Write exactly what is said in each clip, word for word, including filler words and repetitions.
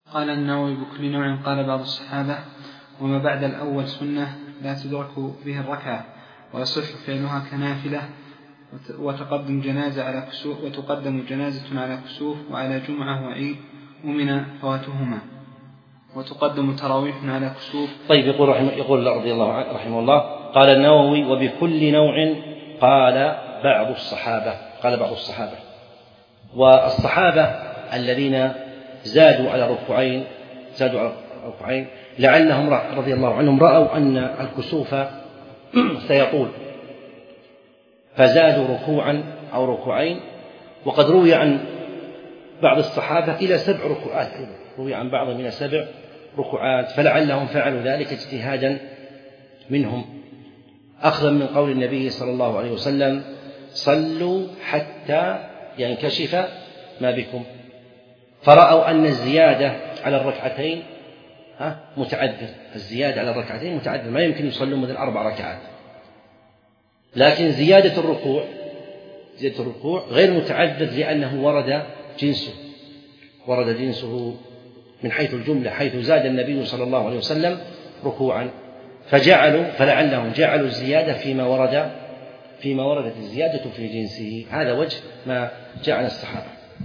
قال النووي بكل نوع. قال بعض الصحابة: وما بعد الأول سنة لا تدرك به الركعة ويصح فعلها كنافلة، وتقدم جنازة على كسوف وتقدم جنازة على كسوف وعلى جمعة وعيد أمن فواتهما، وتقدم تراويح على كسوف. طيب، يقول رحمه يقول رضي الله عنه رحمه الله: قال النووي: وبكل نوع. قال بعض الصحابة قال بعض الصحابة والصحابة الذين زادوا على ركوعين زادوا على ركوعين لعلهم رضي الله عنهم رأوا أن الكسوف سيطول فزادوا ركوعا أو ركوعين. وقد روي عن بعض الصحابة إلى سبع ركوعات، روي عن بعضهم إلى سبع ركوعات، فلعلهم فعلوا ذلك اجتهادا منهم، أخذا من قول النبي صلى الله عليه وسلم: صلوا حتى ينكشف ما بكم. فرأوا أن الزيادة على الركعتين متعذر، الزيادة على الركعتين متعذر، ما يمكن يصلون مثل أربع ركعات. لكن زيادة الركوع زيادة الركوع غير متعذر، لأنه ورد جنسه ورد جنسه من حيث الجملة، حيث زاد النبي صلى الله عليه وسلم ركوعا، فجعلوا فلعلهم جعلوا الزيادة فيما ورد فيما وردت الزيادة في جنسه. هذا وجه ما جعل الصحابة.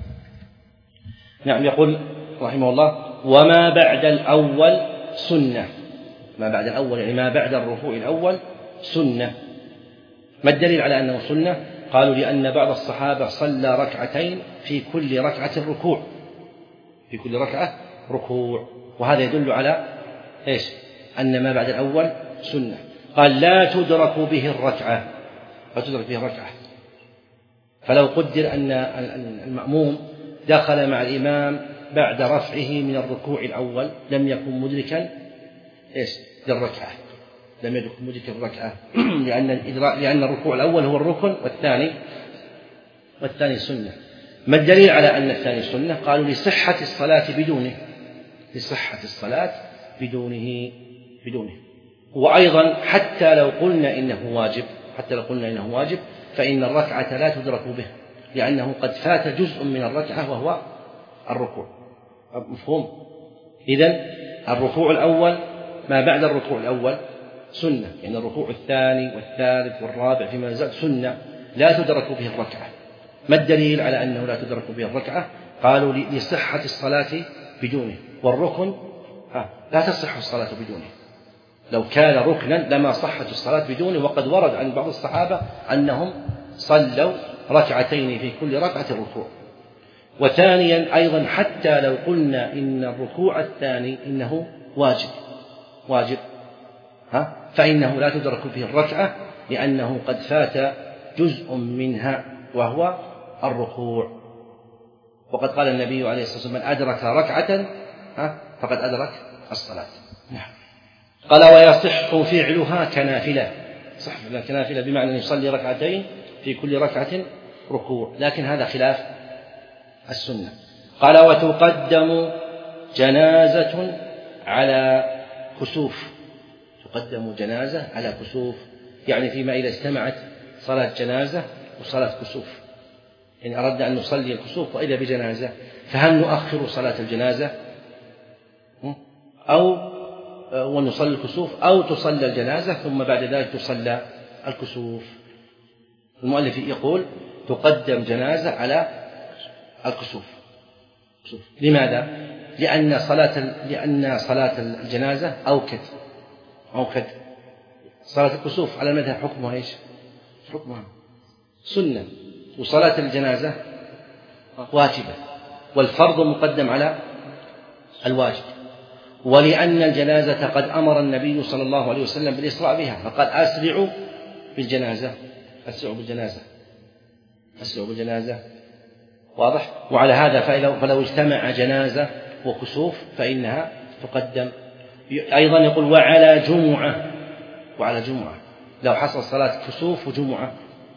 نعم. يقول رحمه الله: وما بعد الأول سنة. ما بعد الأول يعني ما بعد الركوع الأول سنة. ما الدليل على أنه سنة؟ قالوا: لأن بعض الصحابة صلى ركعتين في كل ركعة ركوع في كل ركعة ركوع وهذا يدل على إيش؟ أن ما بعد الأول سنة. قال: لا تدرك به الركعة لا تدرك به الركعة فلو قدر أن المأموم دخل مع الإمام بعد رفعه من الركوع الأول لم يكن مدركا إيش؟ للركعة لم يكن مدركا الركعة لأن لأن الركوع الأول هو الركن والثاني والثاني سنة. ما الدليل على أن الثاني سنة؟ قالوا: لصحة الصلاة بدونه لصحة الصلاة بدونه بدونه وأيضا حتى لو قلنا إنه واجب حتى لو قلنا إنه واجب فإن الركعة لا تدرك به، لأنه قد فات جزء من الركعة وهو الركوع. مفهوم؟ إذن الركوع الأول ما بعد الركوع الأول سنة، يعني الركوع الثاني والثالث والرابع فيما يزال سنة لا تدرك به الركعة. ما الدليل على أنه لا تدرك به الركعة؟ قالوا: لصحة الصلاة بدونه، والركن لا تصح الصلاة بدونه، لو كان ركنا لما صحت الصلاة بدونه. وقد ورد عن بعض الصحابة أنهم صلوا ركعتين في كل ركعة ركوع. وثانيا أيضا حتى لو قلنا إن الركوع الثاني إنه واجب واجب ها فإنه لا تدرك به الركعة، لأنه قد فات جزء منها وهو الركوع. وقد قال النبي عليه الصلاة والسلام: من أدرك ركعة ها فقد أدرك الصلاة. نعم. قال: ويصح فعلها كنافلة. صح كنافلة بمعنى أن يصلي ركعتين في كل ركعة ركوع، لكن هذا خلاف السنة. قال: وتقدم جنازة على كسوف. تقدم جنازة على كسوف، يعني فيما إذا اجتمعت صلاة جنازة وصلاة كسوف، يعني أردنا أن نصلي الكسوف وإذا بجنازة، فهل نؤخر صلاة الجنازة أو ونصلي الكسوف، أو تصلى الجنازة ثم بعد ذلك تصلى الكسوف؟ المؤلف يقول: تقدم جنازة على الكسوف. لماذا؟ لأن صلاة لأن صلاة الجنازة أوكد أوكد صلاة الكسوف على المذهب حكمها إيش؟ حكمها سنة، وصلاة الجنازة واجبة، والفرض مقدم على الواجب. ولأن الجنازة قد أمر النبي صلى الله عليه وسلم بالإسراع بها، فقال: أسرعوا بالجنازة أسرعوا بالجنازة أسرعوا بالجنازة واضح؟ وعلى هذا فلو اجتمع جنازة وكسوف فإنها تقدم. أيضا يقول: وعلى جمعة وعلى جمعة لو حصل صلاة كسوف وجمعة.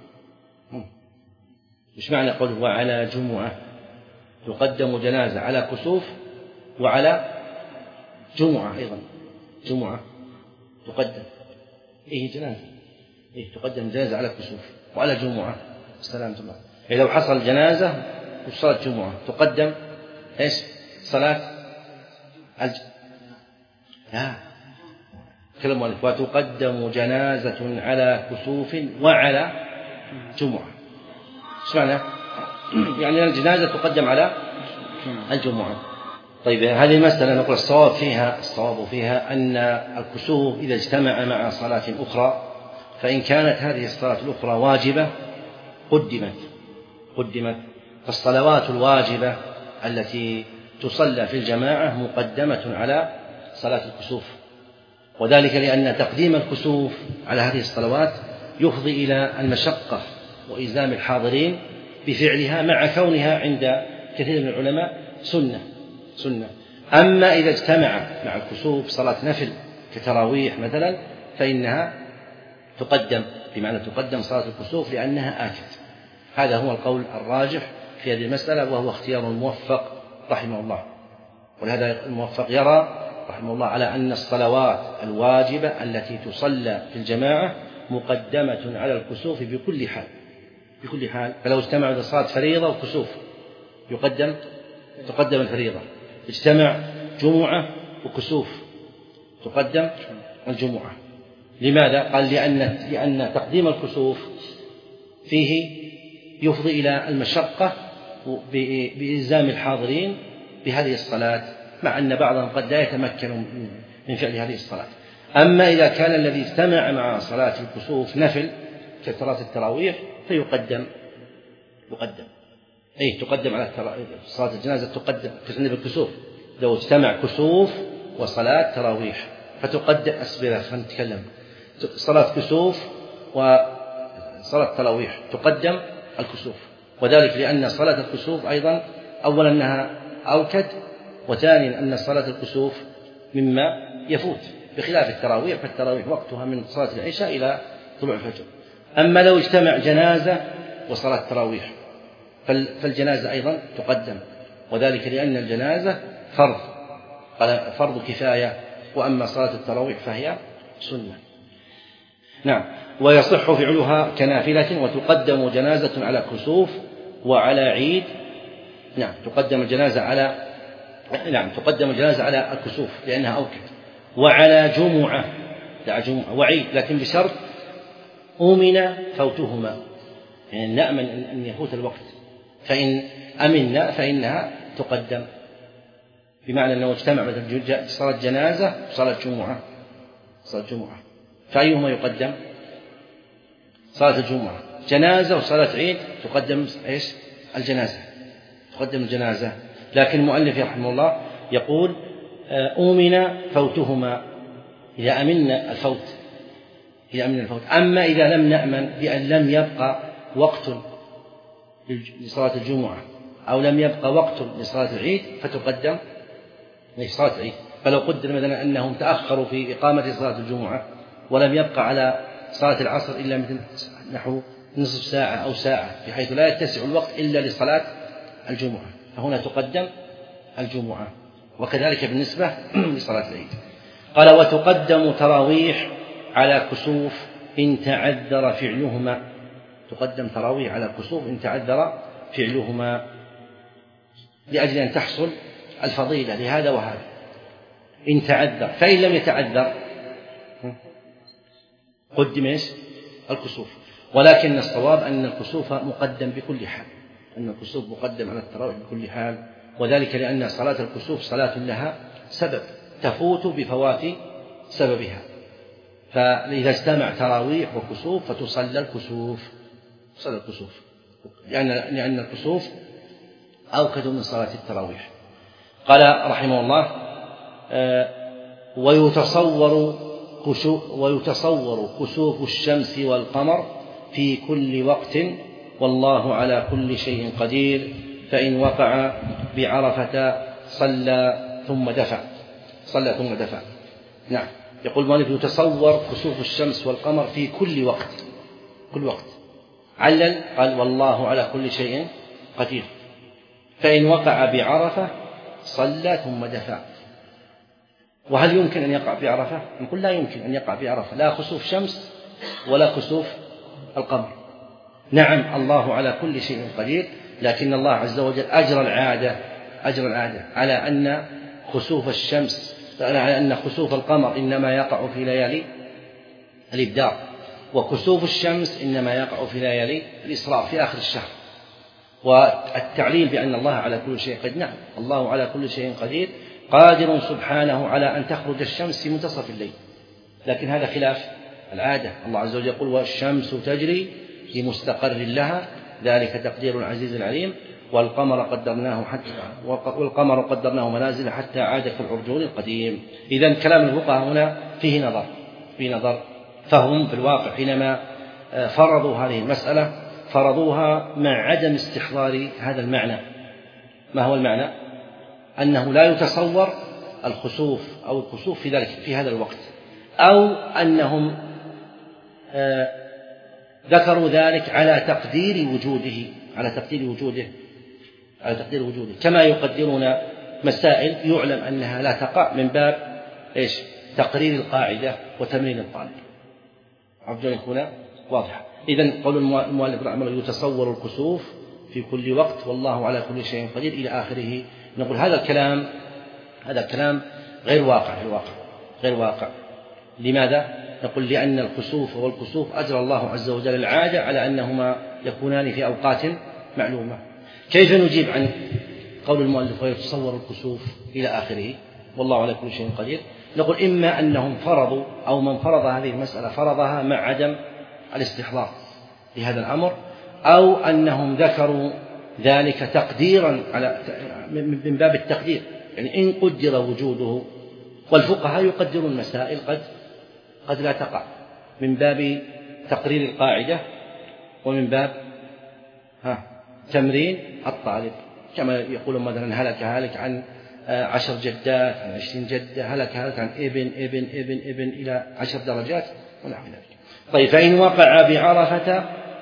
مش معنى قوله وعلى جمعة؟ تقدم جنازة على كسوف وعلى جمعة أيضا جمعة تقدم إيه جنازة إيه تقدم جنازة على كسوف وعلى جمعة. السلام الله. يعني لو حصل جنازة وصلاة جمعة تقدم إيش؟ صلاة الج... لا كلام مؤلف وتقدم جنازة على كسوف وعلى جمعة. ايش معنى؟ يعني الجنازة تقدم على الجمعة. طيب هذه المسألة نقول الصواب فيها الصواب فيها أن الكسوف إذا اجتمع مع صلاة أخرى فإن كانت هذه الصلاة الأخرى واجبة قدمت قدمت فالصلوات الواجبة التي تصلى في الجماعة مقدمة على صلاة الكسوف، وذلك لأن تقديم الكسوف على هذه الصلوات يفضي إلى المشقة وإلزام الحاضرين بفعلها مع كونها عند كثير من العلماء سنة سنة. أما إذا اجتمع مع الكسوف صلاة نفل كتراويح مثلا فإنها تقدم، بمعنى تقدم صلاة الكسوف لأنها آكد. هذا هو القول الراجح في هذه المسألة وهو اختيار الموفق رحمه الله. ولهذا الموفق يرى رحمه الله على أن الصلوات الواجبة التي تصلى في الجماعة مقدمة على الكسوف بكل حال بكل حال. فلو اجتمع صلاة فريضة وكسوف يقدم تقدم الفريضة، اجتمع جمعة وكسوف تقدم الجمعة. لماذا؟ قال لأن لأن تقديم الكسوف فيه يفضي إلى المشقة بإلزام الحاضرين بهذه الصلاة، مع أن بعضهم قد لا يتمكن من فعل هذه الصلاة. أما إذا كان الذي اجتمع مع صلاة الكسوف نفل كصلاة التراويح فيقدم يقدم أي تقدم على صلاة الجنازة تقدم كسنة بالكسوف. لو اجتمع كسوف وصلاة تراويح فتقدم أسبرة فنتكلم صلاة كسوف وصلاة تراويح تقدم الكسوف، وذلك لأن صلاة الكسوف أيضا أولا أنها أوكد، وثانيا أن صلاة الكسوف مما يفوت بخلاف التراويح، فالتراويح وقتها من صلاة العشاء إلى طلوع الفجر. أما لو اجتمع جنازة وصلاة تراويح فالجنازة أيضا تقدم، وذلك لأن الجنازة فرض فرض كفاية، وأما صلاة التراويح فهي سنة. نعم. ويصح فعلها كنافلة وتقدم جنازة على كسوف وعلى عيد. نعم تقدم الجنازة على نعم تقدم الجنازة على الكسوف لأنها أوكد، وعلى جمعة على جمعة وعيد، لكن بشرط أمن فوتهما، يعني نأمن أن يفوت الوقت، فإن أمنا فإنها تقدم، بمعنى أنه اجتمع مثلا صلاة جنازة وصلاة جمعة صلاة جمعة فأيهما يقدم؟ صلاة الجمعة. جنازة وصلاة عيد تقدم إيش؟ الجنازة تقدم الجنازة. لكن المؤلف رحمه الله يقول أؤمن فوتهما إذا أمنا الفوت إذا أمنا الفوت. أما إذا لم نأمن بأن لم يبقى وقت لصلاة الجمعة أو لم يبقى وقت لصلاة العيد فتقدم صلاة العيد. فلو قدر مثلا أنهم تأخروا في إقامة صلاة الجمعة ولم يبقى على صلاة العصر إلا مثل نحو نصف ساعة أو ساعة بحيث لا يتسع الوقت إلا لصلاة الجمعة، فهنا تقدم الجمعة. وكذلك بالنسبة لصلاة العيد. قال وتقدم تراويح على كسوف إن تعذر فعلهما. تقدم تراويح على كسوف إن تعذر فعلهما لأجل أن تحصل الفضيلة لهذا وهذا إن تعذر. فإن لم يتعذر قدم إيش؟ الكسوف. ولكن الصواب أن الكسوف مقدم بكل حال أن الكسوف مقدم على التراويح بكل حال، وذلك لأن صلاة الكسوف صلاة لها سبب تفوت بفوات سببها. فإذا اجتمع تراويح وكسوف فتصلى الكسوف صلى الكسوف لأن لأن الكسوف أوكد من صلاة التراويح. قال رحمه الله ويتصور ويتصور كسوف الشمس والقمر في كل وقت والله على كل شيء قدير، فإن وقع بعرفة صلى ثم دفع صلى ثم دفع. نعم. يقول مالك يتصور كسوف الشمس والقمر في كل وقت كل وقت علل قال والله على كل شيء قدير، فإن وقع بعرفة صلى ثم دفع. وهل يمكن أن يقع بعرفة؟ نقول لا يمكن أن يقع بعرفة لا كسوف شمس ولا كسوف القمر. نعم الله على كل شيء قدير، لكن الله عز وجل أجرى العادة أجرى العادة على أن خسوف الشمس على أن خسوف القمر إنما يقع في ليالي الإبدار، وكسوف الشمس إنما يقع في ليالي الإسراء في آخر الشهر. والتعليل بأن الله على كل شيء قدير، نعم الله على كل شيء قدير، قادر سبحانه على أن تخرج الشمس في منتصف الليل، لكن هذا خلاف العادة. الله عز وجل يقول والشمس تجري لمستقر لها ذلك تقدير العزيز العليم، والقمر قدرناه حتى والقمر قدرناه منازل حتى عاد كالعرجون القديم. إذن كلام الفقهاء هنا فيه نظر في نظر فهم في الواقع حينما فرضوا هذه المسألة فرضوها مع عدم استحضار هذا المعنى. ما هو المعنى؟ أنه لا يتصور الخسوف أو الكسوف في ذلك في هذا الوقت، أو أنهم آه ذكروا ذلك على تقدير وجوده على تقدير وجوده على تقدير وجوده كما يقدرون مسائل يعلم أنها لا تقع من باب إيش؟ تقرير القاعدة وتمرين الطالب. عرفت هنا واضحة. إذن قول المؤلف رحمه الله يتصور الكسوف في كل وقت والله على كل شيء قدير إلى آخره. نقول هذا الكلام هذا الكلام غير واقع في الواقع غير واقع. لماذا؟ نقول لأن الكسوف والكسوف أجرى الله عز وجل العادة على أنهما يكونان في أوقات معلومة. كيف نجيب عن قول المؤلف ويتصور الكسوف إلى آخره والله على كل شيء قدير؟ نقول إما أنهم فرضوا أو من فرض هذه المسألة فرضها مع عدم الاستحضار لهذا الأمر، أو أنهم ذكروا ذلك تقديرا على من باب التقدير، يعني إن قدر وجوده. والفقهاء يقدرون المسائل قد قد لا تقع من باب تقرير القاعدة ومن باب ها تمرين الطالب، كما يقولون مثلا هلك هلك عن عشر جدات عن عشرين جدة، هلك هلك عن ابن ابن ابن ابن إلى عشر درجات ونحو ذلك. طيب فإن وقع بعرفة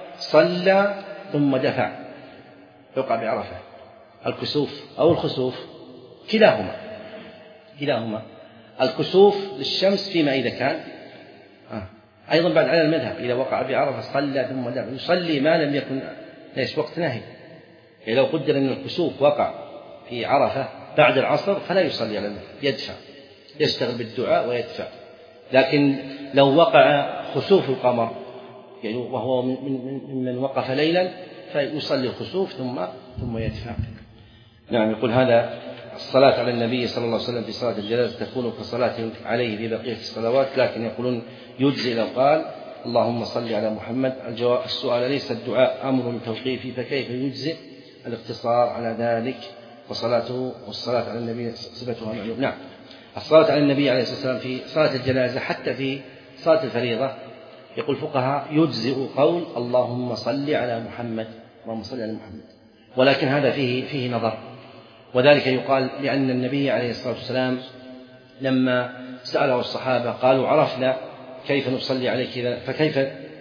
صلى ثم دفع، يوقع بعرفة الكسوف أو الخسوف كلاهما كلاهما الكسوف للشمس فيما إذا كان آه. أيضا بعد على المذهب إذا وقع بعرفة صلى ثم دفع يصلي ما لم يكن ليش وقت نهي. يعني لو قدر أن الكسوف وقع في عرفة بعد العصر فلا يصلي على المذهب، يدفع يشتغل بالدعاء ويدفع. لكن لو وقع خسوف القمر يعني وهو من من وقف ليلا فيصلي الخسوف ثم ثم يدفع. نعم. يقول هذا الصلاة على النبي صلى الله عليه وسلم في صلاة الجنازة تكون كصلاة عليه في بقية الصلوات، لكن يقولون يجزي لو قال اللهم صل على محمد. الجواب السؤال ليس الدعاء أمر توقيفي فكيف يجزي الاقتصار على ذلك وصلاته والصلاة على النبي صفتها معلوم. نعم. الصلاة على النبي عليه الصلاة والسلام في صلاة الجنازة حتى في صلاة الفريضة يقول الفقهاء يجزئ قول اللهم صل على محمد اللهم صل على محمد، ولكن هذا فيه فيه نظر. وذلك يقال لأن النبي عليه الصلاة والسلام لما سأله الصحابة قالوا عرفنا كيف نصلي عليك، فكيف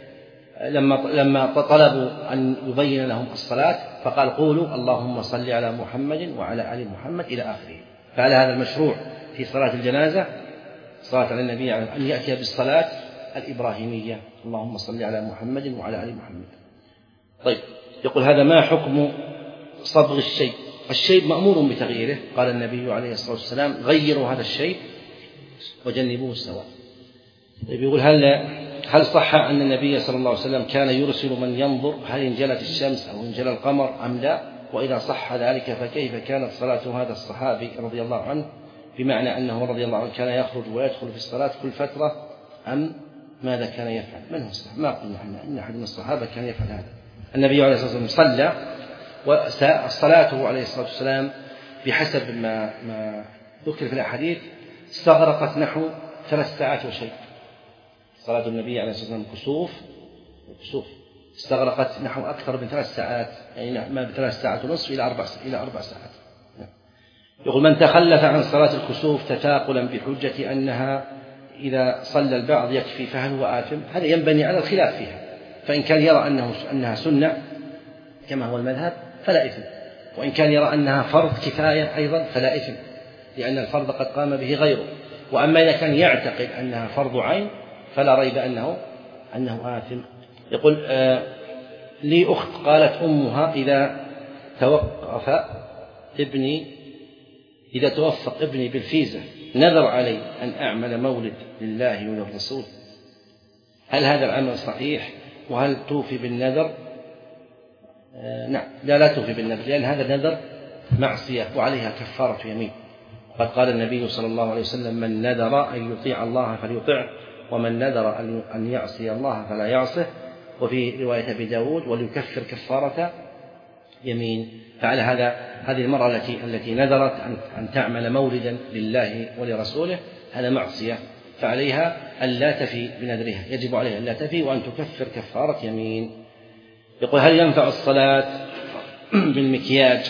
لما لما طلبوا أن يبين لهم الصلاة فقال قولوا اللهم صل على محمد وعلى آل محمد إلى آخره. فعلى هذا المشروع في صلاة الجنازة صلاة على النبي أن يأتي بالصلاة الإبراهيمية اللهم صل على محمد وعلى آل محمد. طيب يقول هذا ما حكم صبغ الشيء؟ الشيء مأمور بتغييره، قال النبي عليه الصلاة والسلام غيروا هذا الشيء وجنبوه السواء. طيب يقول هل هل صح أن النبي صلى الله عليه وسلم كان يرسل من ينظر هل انجلت الشمس أو انجلى القمر أم لا؟ وإذا صح ذلك فكيف كانت صلاة هذا الصحابي رضي الله عنه، بمعنى أنه رضي الله عنه كان يخرج ويدخل في الصلاة كل فترة أم ماذا كان يفعل؟ من هو الصحابة؟ ما قلنا احنا إن أحد من الصحابة كان يفعل هذا. النبي عليه الصلاة والسلام صلى وصلاته عليه الصلاة والسلام بحسب ما ما ذكر في الأحاديث استغرقت نحو ثلاث ساعات وشيء. صلاة النبي عليه الصلاة والسلام كسوف كسوف استغرقت نحو أكثر من ثلاث ساعات، يعني ما بثلاث ساعات ونصف إلى أربع إلى أربع ساعات. يقول من تخلف عن صلاة الكسوف تثاقلا بحجة أنها إذا صلى البعض يكفي فهل هو آثم؟ هذا ينبني على الخلاف فيها، فإن كان يرى أنه أنها سنة كما هو المذهب فلا إثم، وإن كان يرى أنها فرض كفاية أيضا فلا إثم، لأن الفرض قد قام به غيره. وأما إذا كان يعتقد أنها فرض عين فلا ريب أنه أنه آثم. يقول آه لي أخت قالت أمها إذا توقف ابني إذا توفق ابني بالفيزا نذر علي أن أعمل مولد لله وللرسول، هل هذا العمل صحيح؟ وهل توفي بالنذر؟ آه نعم، لا لا توفي بالنذر، لأن هذا النذر معصية وعليها كفارة يمين. قد قال النبي صلى الله عليه وسلم: من نذر أن يطيع الله فليطعه، ومن نذر أن يعصي الله فلا يعصه. وفي رواية أبي داود: وليكفر كفارة يمين. فعلى هذا هذه المرأة التي التي نذرت أن تعمل مولدا لله ولرسوله هذا معصية، فعليها أن لا تفي بنذرها، يجب عليها أن لا تفي وأن تكفر كفارة يمين. يقول: هل ينفع الصلاة بالمكياج؟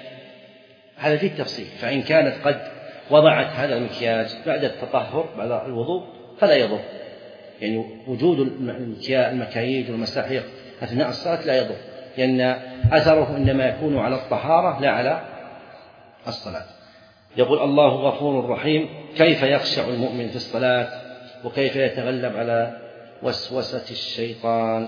هذا فيه تفصيل، فإن كانت قد وضعت هذا المكياج بعد التطهر بعد الوضوء فلا يضر، يعني وجود المكاييج والمساحيق أثناء الصلاة لا يضر، لأن أثره إنما يكون على الطهارة لا على الصلاة. يقول: الله غفور رحيم، كيف يخشع المؤمن في الصلاة وكيف يتغلب على وسوسة الشيطان؟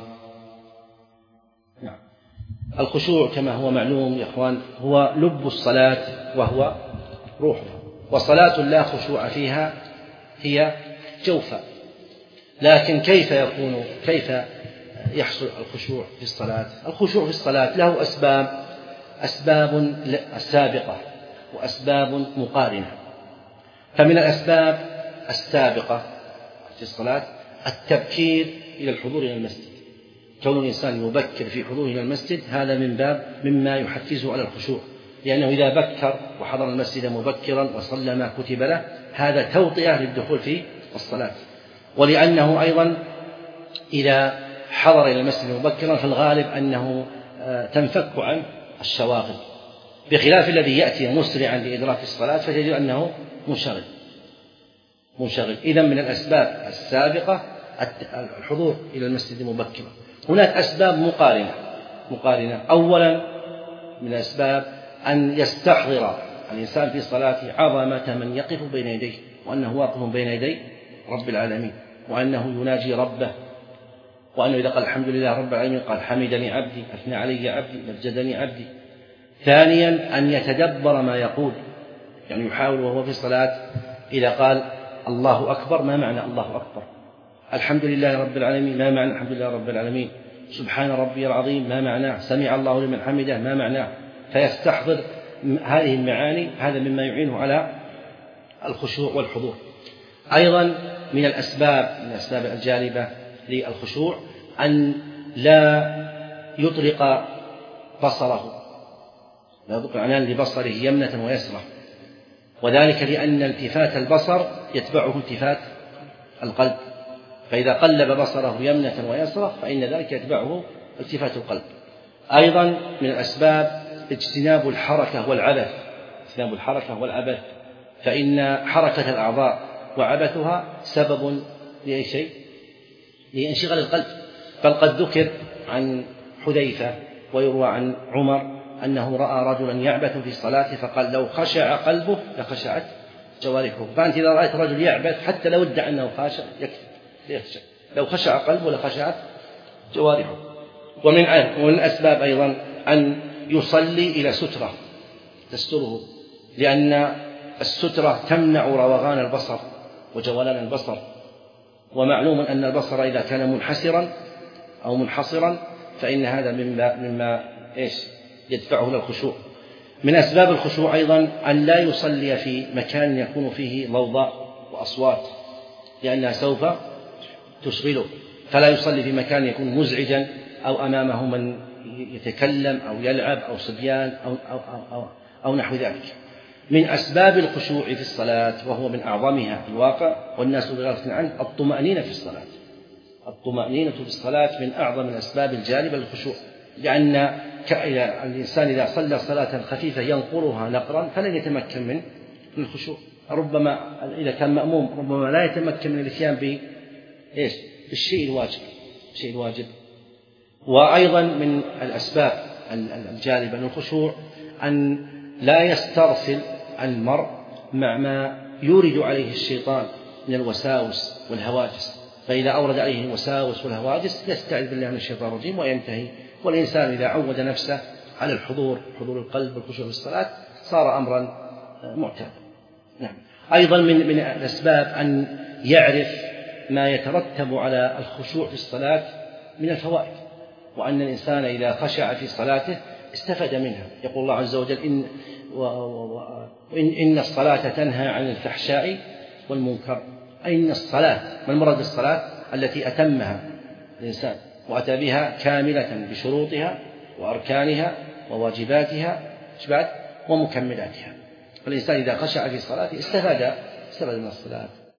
نعم. الخشوع كما هو معلوم يا إخوان هو لب الصلاة وهو روحها، وصلاة لا خشوع فيها هي جوفاء. لكن كيف يكون كيف يحصل الخشوع في الصلاة؟ الخشوع في الصلاة له أسباب أسباب سابقة وأسباب مقارنة. فمن الأسباب السابقة في الصلاة التبكير إلى الحضور إلى المسجد، كون الإنسان يبكر في حضوره إلى المسجد هذا من باب مما يحفزه على الخشوع، لأنه إذا بكر وحضر المسجد مبكرا وصلى ما كتب له هذا توطئة للدخول في الصلاة، ولأنه أيضا إذا حضر إلى المسجد مبكرا فالغالب أنه تنفك عن الشواغل، بخلاف الذي يأتي مسرعا لإدراك الصلاة فتجد أنه منشغل منشغل. إذن من الأسباب السابقة الحضور إلى المسجد مبكرا. هناك أسباب مقارنة مقارنة أولا من الأسباب أن يستحضر الإنسان في صلاته عظمة من يقف بين يديه، وأنه واقف بين يدي رب العالمين، وأنه يناجي ربه، وأنه إذا قال الحمد لله رب العالمين قال حمدني عبدي، أثنى علي عبدي، مجدني عبدي. ثانيا أن يتدبر ما يقول، يعني يحاول وهو في الصلاة إذا قال الله أكبر ما معنى الله أكبر، الحمد لله رب العالمين ما معنى الحمد لله رب العالمين، سبحان ربي العظيم ما معناه، سمع الله لمن حمده ما معناه، فيستحضر هذه المعاني. هذا مما يعينه على الخشوع والحضور. أيضا من الأسباب من الأسباب الجالبة للخشوع أن لا يطرق بصره، لا يطرق عنان لبصره يمنة ويسرة، وذلك لأن التفات البصر يتبعه التفات القلب، فإذا قلب بصره يمنة ويسرة فإن ذلك يتبعه التفات القلب. أيضا من الأسباب اجتناب الحركة والعبث اجتناب الحركة والعبث فإن حركة الأعضاء وعبثها سبب لأي شيء لانشغال القلب. بل قد ذكر عن حذيفة ويروى عن عمر أنه رأى رجلا يعبث في الصلاة فقال لو خشع قلبه لخشعت جوارحه. فأنت إذا رأيت رجل يعبث حتى لو ادعى أنه خاشع يكفي، لو خشع قلبه لخشعت جوارحه. ومن ومن الأسباب أيضا أن يصلي إلى سترة تستره، لأن السترة تمنع روغان البصر وجولان البصر، ومعلوم أن البصر إذا كان منحسرا أو منحصرا فإن هذا مما, مما إيش يدفعه للخشوع. من أسباب الخشوع أيضا أن لا يصلي في مكان يكون فيه ضوضاء وأصوات، لأنها سوف تشغله، فلا يصلي في مكان يكون مزعجا أو أمامه من يتكلم أو يلعب أو صبيان أو, أو, أو, أو, أو نحو ذلك. من أسباب الخشوع في الصلاة وهو من أعظمها في الواقع والناس بغافلة عنه الطمأنينة في الصلاة. الطمأنينة في الصلاة من أعظم الأسباب الجالبة للخشوع، لأن الإنسان إذا صلى صلاة خفيفة ينقرها نقرا فلن يتمكن من الخشوع. ربما إذا كان مأموم ربما لا يتمكن من الاتيان بإيش بالشيء الواجب الشيء الواجب. وأيضا من الأسباب الجالبة للخشوع أن لا يسترسل المرء مع ما يورد عليه الشيطان من الوساوس والهواجس، فإذا أورد عليه الوساوس والهواجس يستعذ بالله من الشيطان الرجيم وينتهي. والإنسان إذا عود نفسه على الحضور حضور القلب والخشوع في الصلاة صار أمرا معتاد. نعم. أيضا من من الأسباب أن يعرف ما يترتب على الخشوع في الصلاة من الفوائد، وأن الإنسان إذا خشع في صلاته استفاد منها. يقول الله عز وجل إن, و و إن, إن الصلاة تنهى عن الفحشاء والمنكر. أي إن الصلاة، ما المراد بالصلاة؟ التي أتمها الإنسان وأتى بها كاملة بشروطها وأركانها وواجباتها ومكملاتها. فالإنسان إذا خشع في صلاته استفاد استفاد من الصلاة.